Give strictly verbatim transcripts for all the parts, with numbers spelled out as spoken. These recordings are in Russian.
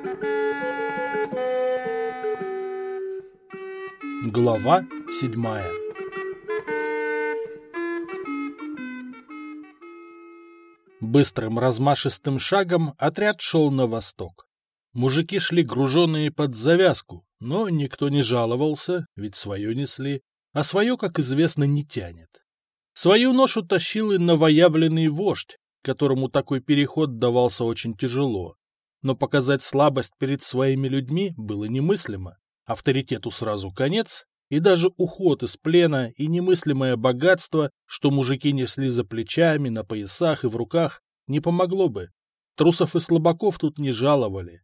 Глава седьмая. Быстрым размашистым шагом отряд шел на восток. Мужики шли груженные под завязку, но никто не жаловался, ведь свое несли, а свое, как известно, не тянет. Свою ношу тащил и новоявленный вождь, которому такой переход давался очень тяжело. Но показать слабость перед своими людьми было немыслимо. Авторитету сразу конец, и даже уход из плена и немыслимое богатство, что мужики несли за плечами, на поясах и в руках, не помогло бы. Трусов и слабаков тут не жаловали.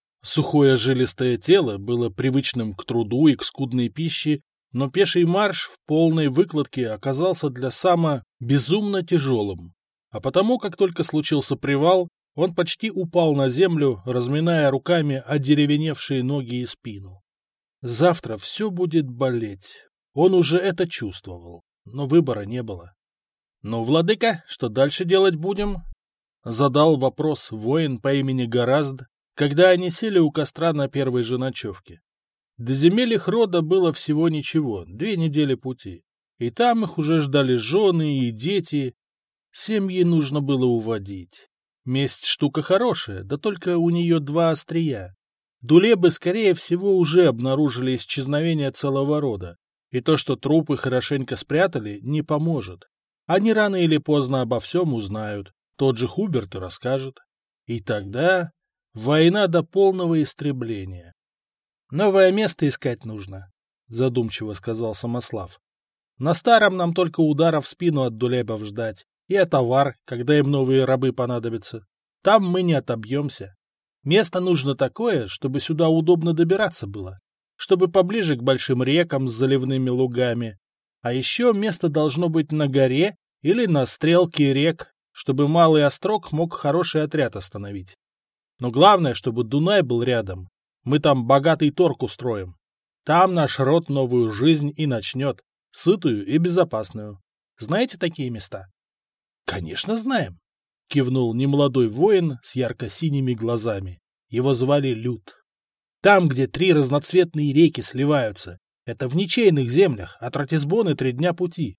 Сухое жилистое тело было привычным к труду и к скудной пище, но пеший марш в полной выкладке оказался для Сама безумно тяжелым. А потому, как только случился привал, он почти упал на землю, разминая руками одеревеневшие ноги и спину. Завтра все будет болеть. Он уже это чувствовал, но выбора не было. — Ну, владыка, что дальше делать будем? — задал вопрос воин по имени Горазд, когда они сели у костра на первой же ночевке. До земель их рода было всего ничего, две недели пути, и там их уже ждали жены и дети. Семьи нужно было уводить. Месть штука хорошая, да только у нее два острия. Дулебы, скорее всего, уже обнаружили исчезновение целого рода, и то, что трупы хорошенько спрятали, не поможет. Они рано или поздно обо всем узнают, тот же Хуберт и расскажет. И тогда война до полного истребления. «Новое место искать нужно», — задумчиво сказал Самослав. «На старом нам только удара в спину от дулебов ждать, и отовар, когда им новые рабы понадобятся. Там мы не отобьемся. Место нужно такое, чтобы сюда удобно добираться было, чтобы поближе к большим рекам с заливными лугами. А еще место должно быть на горе или на стрелке рек, чтобы малый острог мог хороший отряд остановить. Но главное, чтобы Дунай был рядом. Мы там богатый торг устроим. Там наш род новую жизнь и начнет, сытую и безопасную. Знаете такие места?» «Конечно знаем», — кивнул немолодой воин с ярко-синими глазами. Его звали Люд. «Там, где три разноцветные реки сливаются. Это в ничейных землях, от Ратисбоны три дня пути».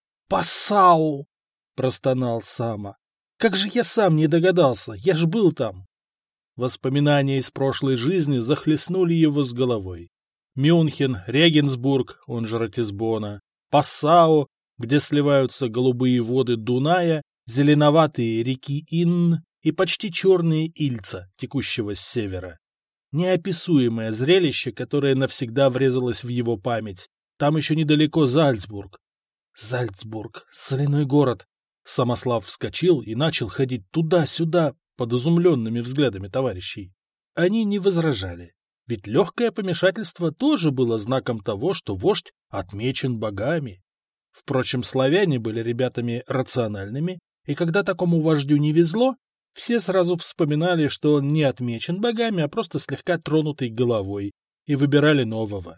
«Пассау!» — простонал Сама. «Как же я сам не догадался, я ж был там!» Воспоминания из прошлой жизни захлестнули его с головой. Мюнхен, Регенсбург, он же Ратисбона, Пассау, где сливаются голубые воды Дуная, зеленоватые реки Инн и почти черные Ильца, текущего с севера. Неописуемое зрелище, которое навсегда врезалось в его память. Там еще недалеко Зальцбург. Зальцбург, соляной город. Самослав вскочил и начал ходить туда-сюда под изумленными взглядами товарищей. Они не возражали, ведь легкое помешательство тоже было знаком того, что вождь отмечен богами. Впрочем, славяне были ребятами рациональными, и когда такому вождю не везло, все сразу вспоминали, что он не отмечен богами, а просто слегка тронутый головой, и выбирали нового.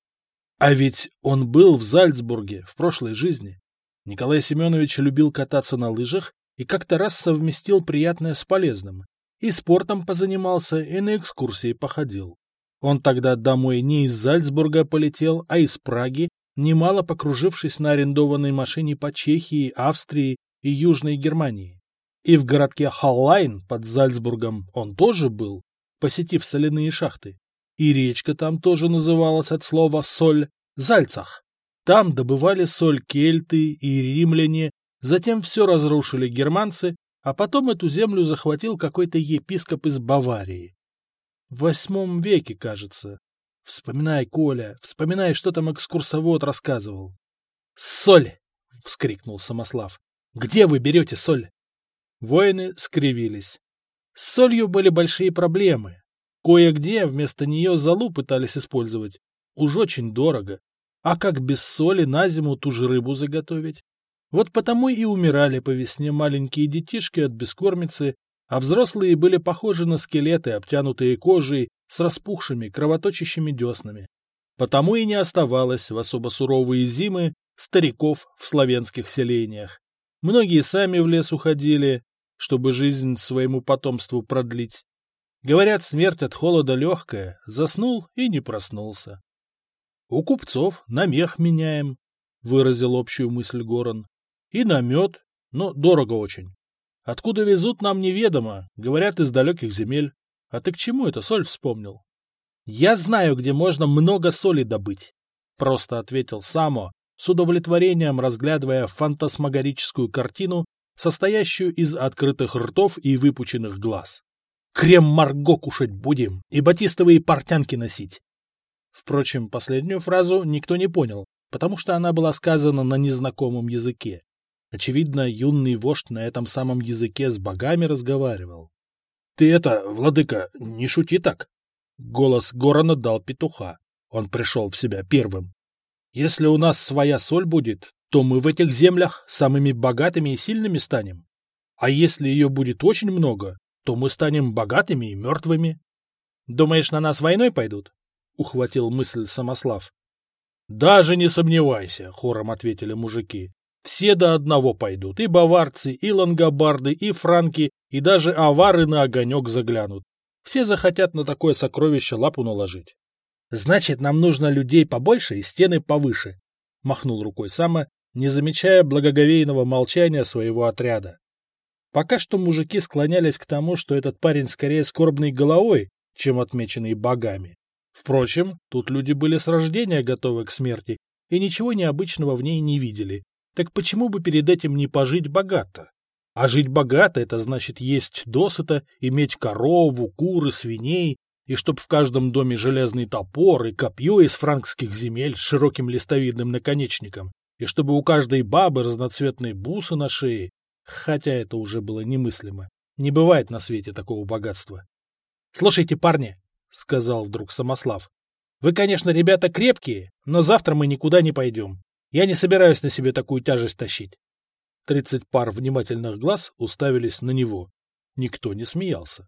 А ведь он был в Зальцбурге в прошлой жизни. Николай Семенович любил кататься на лыжах и как-то раз совместил приятное с полезным. И спортом позанимался, и на экскурсии походил. Он тогда домой не из Зальцбурга полетел, а из Праги, немало покружившись на арендованной машине по Чехии, Австрии и Южной Германии. И в городке Халлайн под Зальцбургом он тоже был, посетив соляные шахты. И речка там тоже называлась от слова «соль» — Зальцах. Там добывали соль кельты и римляне, затем все разрушили германцы, а потом эту землю захватил какой-то епископ из Баварии. В восьмом веке, кажется. Вспоминай, Коля, вспоминай, что там экскурсовод рассказывал. «Соль!» — вскрикнул Самослав. «Где вы берете соль?» Воины скривились. С солью были большие проблемы. Кое-где вместо нее золу пытались использовать. Уж очень дорого. А как без соли на зиму ту же рыбу заготовить? Вот потому и умирали по весне маленькие детишки от бескормицы, а взрослые были похожи на скелеты, обтянутые кожей, с распухшими, кровоточащими деснами. Потому и не оставалось в особо суровые зимы стариков в славянских селениях. Многие сами в лес уходили, чтобы жизнь своему потомству продлить. Говорят, смерть от холода легкая, заснул и не проснулся. — У купцов на мех меняем, — выразил общую мысль Горан. — И на мед, но дорого очень. Откуда везут, нам неведомо, говорят, из далеких земель. А ты к чему это соль вспомнил? — Я знаю, где можно много соли добыть, — просто ответил Само, с удовлетворением разглядывая фантасмагорическую картину, состоящую из открытых ртов и выпученных глаз. Крем Марго кушать будем и батистовые портянки носить. Впрочем, последнюю фразу никто не понял, потому что она была сказана на незнакомом языке. Очевидно, юный вождь на этом самом языке с богами разговаривал. — Ты это, владыка, не шути так! — голос Горана дал петуха. Он пришел в себя первым. — Если у нас своя соль будет, то мы в этих землях самыми богатыми и сильными станем. А если ее будет очень много, то мы станем богатыми и мертвыми. — Думаешь, на нас войной пойдут? — ухватил мысль Самослав. — Даже не сомневайся, — хором ответили мужики. — Все до одного пойдут, и баварцы, и лангобарды, и франки, и даже авары на огонек заглянут. Все захотят на такое сокровище лапу наложить. — Значит, нам нужно людей побольше и стены повыше, — махнул рукой Сама, не замечая благоговейного молчания своего отряда. Пока что мужики склонялись к тому, что этот парень скорее скорбный головой, чем отмеченный богами. Впрочем, тут люди были с рождения готовы к смерти и ничего необычного в ней не видели. Так почему бы перед этим не пожить богато? А жить богато — это значит есть досыта, иметь корову, куры, свиней, и чтоб в каждом доме железный топор и копье из франкских земель с широким листовидным наконечником, и чтобы у каждой бабы разноцветные бусы на шее, хотя это уже было немыслимо. Не бывает на свете такого богатства. — Слушайте, парни, — сказал вдруг Самослав, — вы, конечно, ребята крепкие, но завтра мы никуда не пойдем. Я не собираюсь на себе такую тяжесть тащить. Тридцать пар внимательных глаз уставились на него. Никто не смеялся.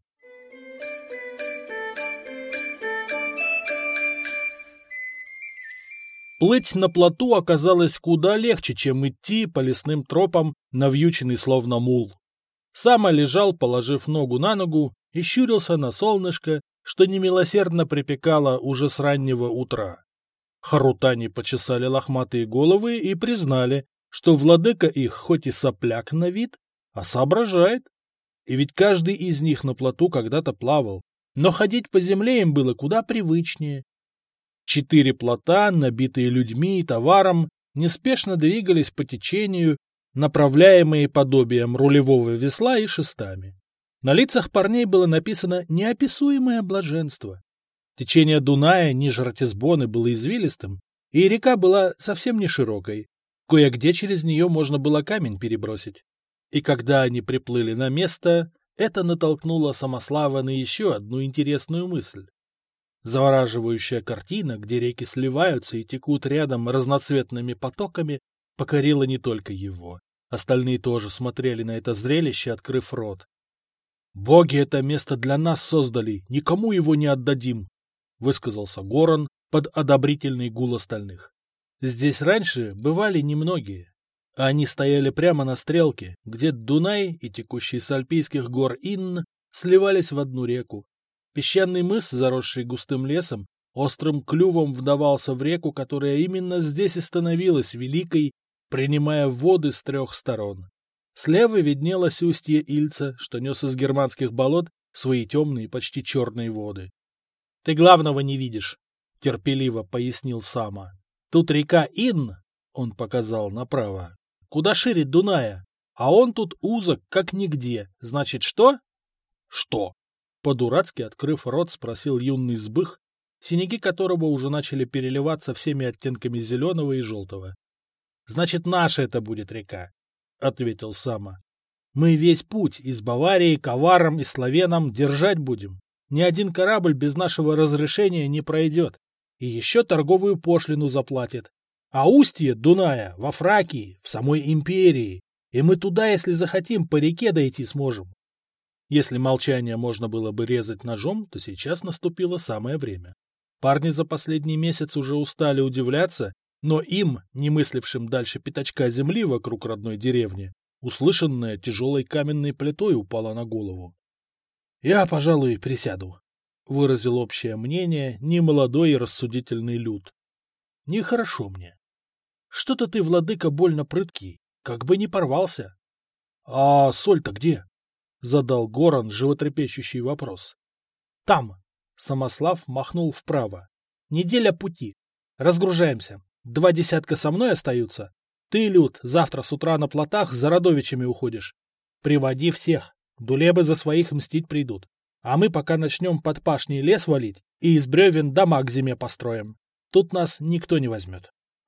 Плыть на плоту оказалось куда легче, чем идти по лесным тропам, навьюченный словно мул. Сама лежал, положив ногу на ногу, и щурился на солнышко, что немилосердно припекало уже с раннего утра. Харутани почесали лохматые головы и признали, что владыка их хоть и сопляк на вид, а соображает. И ведь каждый из них на плоту когда-то плавал, но ходить по земле им было куда привычнее. Четыре плота, набитые людьми и товаром, неспешно двигались по течению, направляемые подобием рулевого весла и шестами. На лицах парней было написано неописуемое блаженство. Течение Дуная ниже Ратисбоны было извилистым, и река была совсем не широкой. Кое-где через нее можно было камень перебросить. И когда они приплыли на место, это натолкнуло Самослава на еще одну интересную мысль. Завораживающая картина, где реки сливаются и текут рядом разноцветными потоками, покорила не только его. Остальные тоже смотрели на это зрелище, открыв рот. «Боги это место для нас создали, никому его не отдадим», — высказался Горан под одобрительный гул остальных. Здесь раньше бывали немногие. Они стояли прямо на стрелке, где Дунай и текущий с альпийских гор Инн сливались в одну реку. Песчаный мыс, заросший густым лесом, острым клювом вдавался в реку, которая именно здесь и становилась великой, принимая воды с трех сторон. Слева виднелось устье Ильца, что нес из германских болот свои темные, почти черные воды. — Ты главного не видишь, — терпеливо пояснил Сама. — Тут река Инн, — он показал направо, — куда шире Дуная, а он тут узок, как нигде. Значит, что? — Что? — по-дурацки открыв рот, спросил юный сбых, синяки которого уже начали переливаться всеми оттенками зеленого и желтого. — Значит, наша это будет река, — ответил Сама. — Мы весь путь из Баварии к аварам и славянам держать будем. Ни один корабль без нашего разрешения не пройдет. И еще торговую пошлину заплатит. А устье Дуная во Фракии, в самой империи. И мы туда, если захотим, по реке дойти сможем. Если молчание можно было бы резать ножом, то сейчас наступило самое время. Парни за последний месяц уже устали удивляться, но им, не мыслившим дальше пятачка земли вокруг родной деревни, услышанное тяжелой каменной плитой упало на голову. Я, пожалуй, присяду, — выразил общее мнение немолодой и рассудительный люд. Нехорошо мне. Что-то ты, владыка, больно прыткий, как бы не порвался. — А соль-то где? — задал Горан животрепещущий вопрос. — Там. Самослав махнул вправо. — Неделя пути. Разгружаемся. Два десятка со мной остаются. Ты, Люд, завтра с утра на плотах за родовичами уходишь. Приводи всех. Дулебы за своих мстить придут. А мы пока начнем под пашней лес валить и из бревен дома к зиме построим. Тут нас никто не возьмет.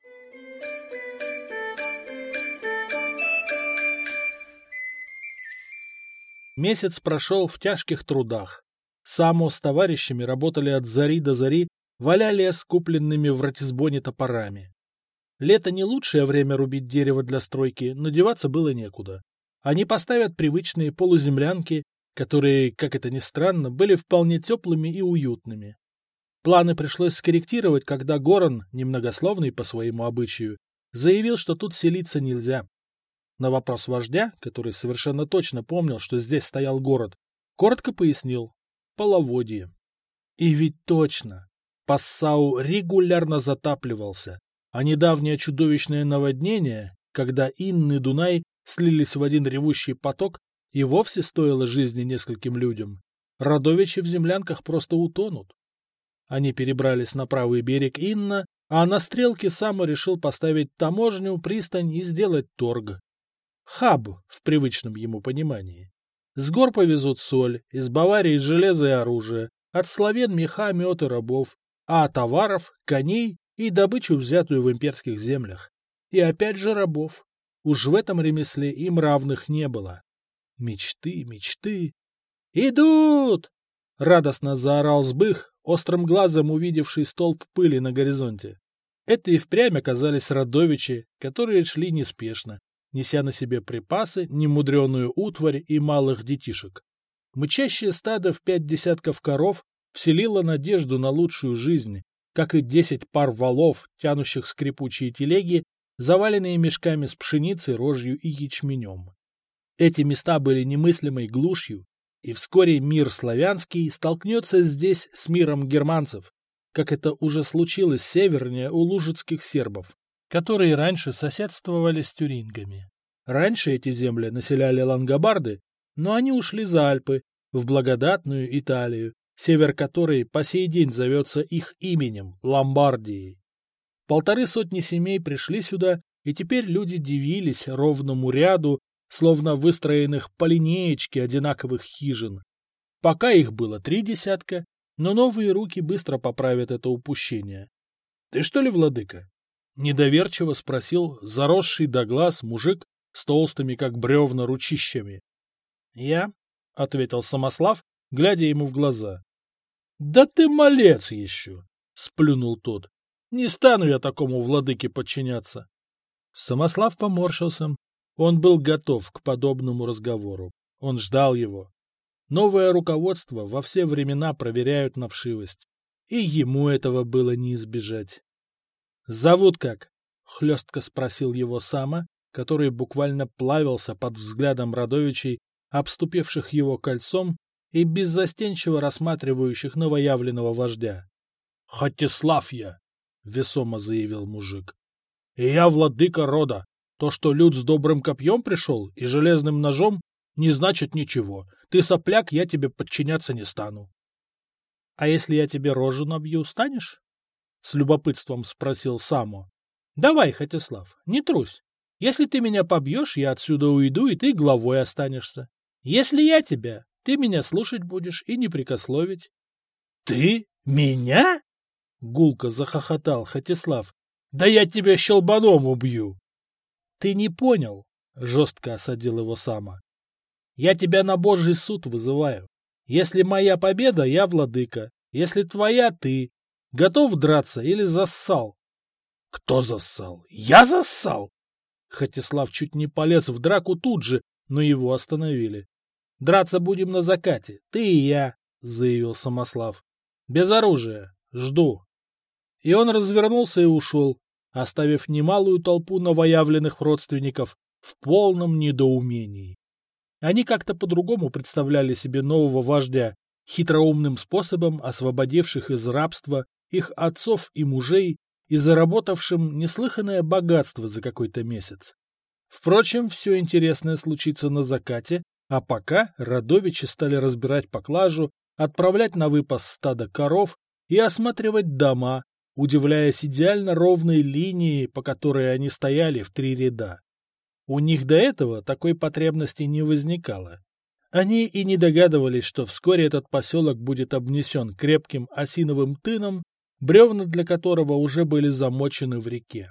Месяц прошел в тяжких трудах. Само с товарищами работали от зари до зари, валя лес купленными в Ратисбоне топорами. Лето не лучшее время рубить дерево для стройки, но деваться было некуда. Они поставят привычные полуземлянки, которые, как это ни странно, были вполне теплыми и уютными. Планы пришлось скорректировать, когда Горан, немногословный по своему обычаю, заявил, что тут селиться нельзя. На вопрос вождя, который совершенно точно помнил, что здесь стоял город, коротко пояснил — половодье. И ведь точно. Пассау регулярно затапливался, а недавнее чудовищное наводнение, когда Inn и Дунай слились в один ревущий поток, и вовсе стоило жизни нескольким людям. Родовичи в землянках просто утонут. Они перебрались на правый берег Инна, а на стрелке Само решил поставить таможню, пристань и сделать торг. Хаб в привычном ему понимании. С гор повезут соль, из Баварии железо и оружие, от славян меха, мед и рабов, а товаров, коней и добычу, взятую в имперских землях. И опять же рабов. Уж в этом ремесле им равных не было. Мечты, мечты. «Идут!» — радостно заорал Сбых, острым глазом увидевший столб пыли на горизонте. Это и впрямь оказались родовичи, которые шли неспешно, неся на себе припасы, немудреную утварь и малых детишек. Мычащее стадо в пять десятков коров вселило надежду на лучшую жизнь, как и десять пар валов, тянущих скрипучие телеги, заваленные мешками с пшеницей, рожью и ячменем. Эти места были немыслимой глушью, и вскоре мир славянский столкнется здесь с миром германцев, как это уже случилось севернее у лужицких сербов, которые раньше соседствовали с тюрингами. Раньше эти земли населяли лангобарды, но они ушли за Альпы, в благодатную Италию, север которой по сей день зовется их именем – Ломбардией. Полторы сотни семей пришли сюда, и теперь люди дивились ровному ряду, словно выстроенных по линеечке одинаковых хижин. Пока их было три десятка, но новые руки быстро поправят это упущение. — Ты что ли, владыка? — недоверчиво спросил заросший до глаз мужик с толстыми, как бревна, ручищами. — Я, — ответил Самослав, глядя ему в глаза. — Да ты малец еще! — сплюнул тот. — Не стану я такому владыке подчиняться. Самослав поморщился. Он был готов к подобному разговору. Он ждал его. Новое руководство во все времена проверяют на вшивость. И ему этого было не избежать. — Зовут как? — хлестко спросил его Сама, который буквально плавился под взглядом родовичей, обступивших его кольцом и беззастенчиво рассматривающих новоявленного вождя. — Хатислав я, — весомо заявил мужик. — И я владыка рода. То, что люд с добрым копьем пришел и железным ножом, не значит ничего. Ты сопляк, я тебе подчиняться не стану. — А если я тебе рожу набью, станешь? — с любопытством спросил Само. — Давай, Хатислав, не трусь. Если ты меня побьешь, я отсюда уйду, и ты главой останешься. Если я тебя, ты меня слушать будешь и не прикословить. — Ты? Меня? — гулко захохотал Хатислав. — Да я тебя щелбаном убью! — Ты не понял, — жестко осадил его Сама. — Я тебя на Божий суд вызываю. Если моя победа, я владыка. Если твоя, ты. Готов драться или зассал? — Кто зассал? Я зассал? Хатислав чуть не полез в драку тут же, но его остановили. — Драться будем на закате, ты и я, — заявил Самослав. — Без оружия. Жду. И он развернулся и ушел, оставив немалую толпу новоявленных родственников в полном недоумении. Они как-то по-другому представляли себе нового вождя, хитроумным способом освободивших из рабства их отцов и мужей и заработавшим неслыханное богатство за какой-то месяц. Впрочем, все интересное случится на закате, а пока родовичи стали разбирать поклажу, отправлять на выпас стадо коров и осматривать дома, удивляясь идеально ровной линии, по которой они стояли в три ряда. У них до этого такой потребности не возникало. Они и не догадывались, что вскоре этот поселок будет обнесен крепким осиновым тыном, бревна для которого уже были замочены в реке.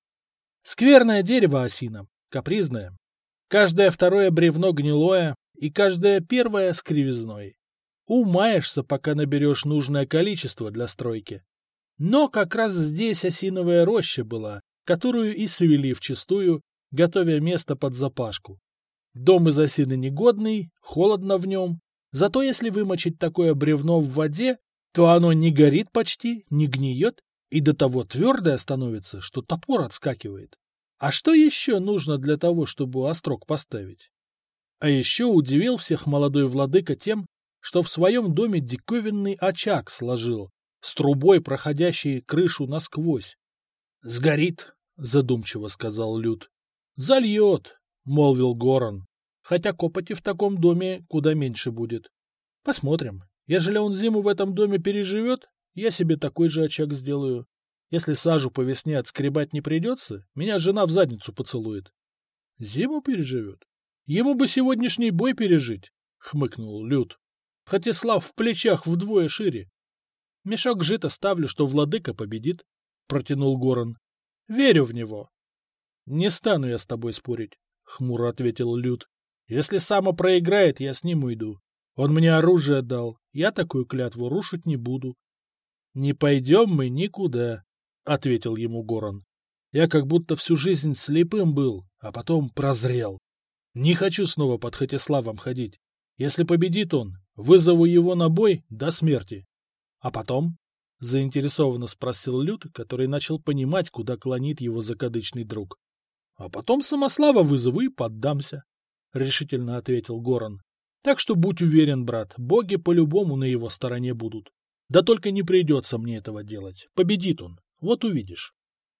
Скверное дерево осина, капризное. Каждое второе бревно гнилое, и каждое первое с кривизной. Умаешься, пока наберешь нужное количество для стройки. Но как раз здесь осиновая роща была, которую и свели вчистую, готовя место под запашку. Дом из осины негодный, холодно в нем, зато если вымочить такое бревно в воде, то оно не горит почти, не гниет и до того твердое становится, что топор отскакивает. А что еще нужно для того, чтобы острог поставить? А еще удивил всех молодой владыка тем, что в своем доме диковинный очаг сложил, с трубой, проходящей крышу насквозь. — Сгорит, — задумчиво сказал Люд. — Зальет, — молвил Горан, — хотя копоти в таком доме куда меньше будет. Посмотрим. Ежели он зиму в этом доме переживет, я себе такой же очаг сделаю. Если сажу по весне отскребать не придется, меня жена в задницу поцелует. — Зиму переживет? Ему бы сегодняшний бой пережить, — хмыкнул Люд. Хатислав в плечах вдвое шире. — Мешок жита ставлю, что владыка победит, — протянул Горан. — Верю в него. — Не стану я с тобой спорить, — хмуро ответил Люд. — Если Сама проиграет, я с ним уйду. Он мне оружие дал, я такую клятву рушить не буду. — Не пойдем мы никуда, — ответил ему Горан. — Я как будто всю жизнь слепым был, а потом прозрел. Не хочу снова под Хатиславом ходить. Если победит он, вызову его на бой до смерти. — А потом? — заинтересованно спросил Люд, который начал понимать, куда клонит его закадычный друг. — А потом Самослава вызову и поддамся, — решительно ответил Горан. — Так что будь уверен, брат, боги по-любому на его стороне будут. Да только не придется мне этого делать. Победит он, вот увидишь.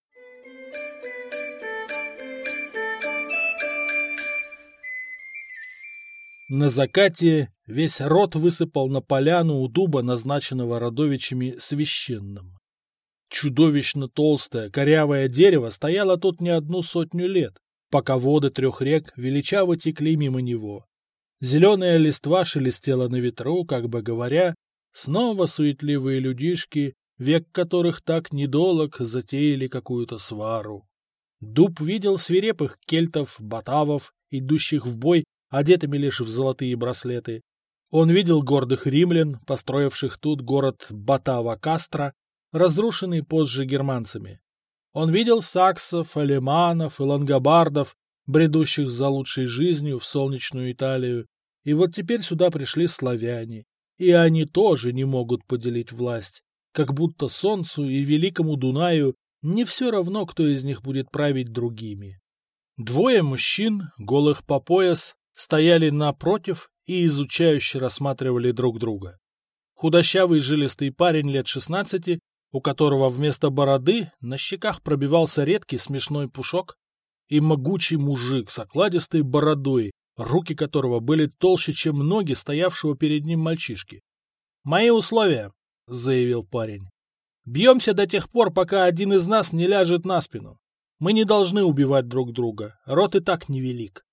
На закате весь род высыпал на поляну у дуба, назначенного родовичами священным. Чудовищно толстое, корявое дерево стояло тут не одну сотню лет, пока воды трех рек величаво текли мимо него. Зеленая листва шелестела на ветру, как бы говоря, снова суетливые людишки, век которых так недолог, затеяли какую-то свару. Дуб видел свирепых кельтов, батавов, идущих в бой, одетыми лишь в золотые браслеты. Он видел гордых римлян, построивших тут город Батава-Кастро, разрушенный позже германцами. Он видел саксов, алеманов и лангобардов, бредущих за лучшей жизнью в солнечную Италию. И вот теперь сюда пришли славяне, и они тоже не могут поделить власть, как будто солнцу и великому Дунаю не все равно, кто из них будет править другими. Двое мужчин, голых по пояс, стояли напротив и изучающе рассматривали друг друга. Худощавый жилистый парень лет шестнадцати, у которого вместо бороды на щеках пробивался редкий смешной пушок, и могучий мужик с окладистой бородой, руки которого были толще, чем ноги стоявшего перед ним мальчишки. «Мои условия», — заявил парень. «Бьемся до тех пор, пока один из нас не ляжет на спину. Мы не должны убивать друг друга, род и так невелик».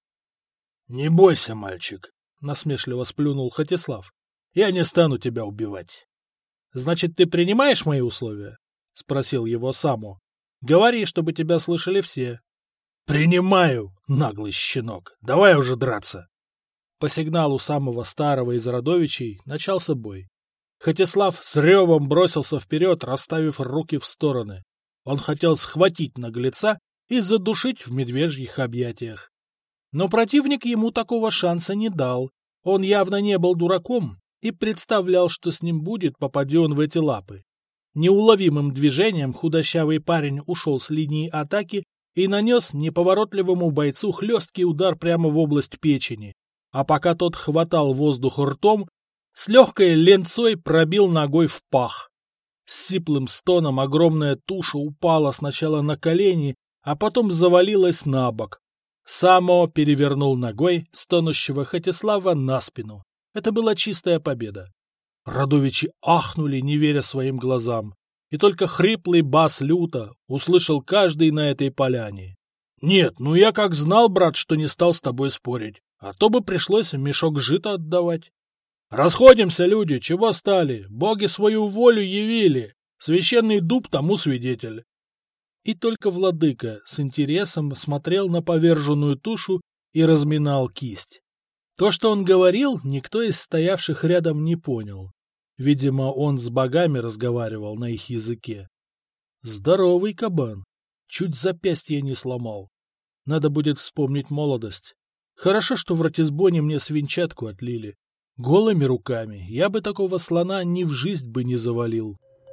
«Не бойся, мальчик», — насмешливо сплюнул Хатислав. «Я не стану тебя убивать». «Значит, ты принимаешь мои условия?» — спросил его Саму. «Говори, чтобы тебя слышали все». «Принимаю, наглый щенок. Давай уже драться». По сигналу самого старого из родовичей начался бой. Хатислав с ревом бросился вперед, расставив руки в стороны. Он хотел схватить наглеца и задушить в медвежьих объятиях. Но противник ему такого шанса не дал. Он явно не был дураком и представлял, что с ним будет, попадя он в эти лапы. Неуловимым движением худощавый парень ушел с линии атаки и нанес неповоротливому бойцу хлесткий удар прямо в область печени. а пока тот хватал воздух ртом, с легкой ленцой пробил ногой в пах. С сиплым стоном огромная туша упала сначала на колени, а потом завалилась на бок. Само перевернул ногой стонущего Хатислава на спину. Это была чистая победа. Радовичи ахнули, не веря своим глазам. И только хриплый бас люто услышал каждый на этой поляне. «Нет, ну я как знал, брат, что не стал с тобой спорить, а то бы пришлось мешок жита отдавать. Расходимся, люди, чего стали? Боги свою волю явили, священный дуб тому свидетель». И только владыка с интересом смотрел на поверженную тушу и разминал кисть. То, что он говорил, никто из стоявших рядом не понял. Видимо, он с богами разговаривал на их языке. Здоровый кабан. Чуть запястье не сломал. Надо будет вспомнить молодость. Хорошо, что в Ратисбоне мне свинчатку отлили. Голыми руками я бы такого слона ни в жизнь бы не завалил.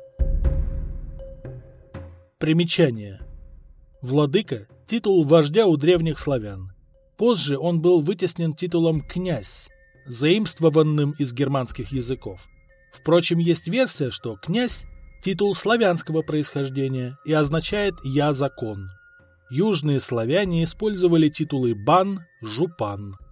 Примечание. Владыка – титул вождя у древних славян. Позже он был вытеснен титулом «князь», заимствованным из германских языков. Впрочем, есть версия, что «князь» – титул славянского происхождения и означает «я закон». Южные славяне использовали титулы «бан», «жупан».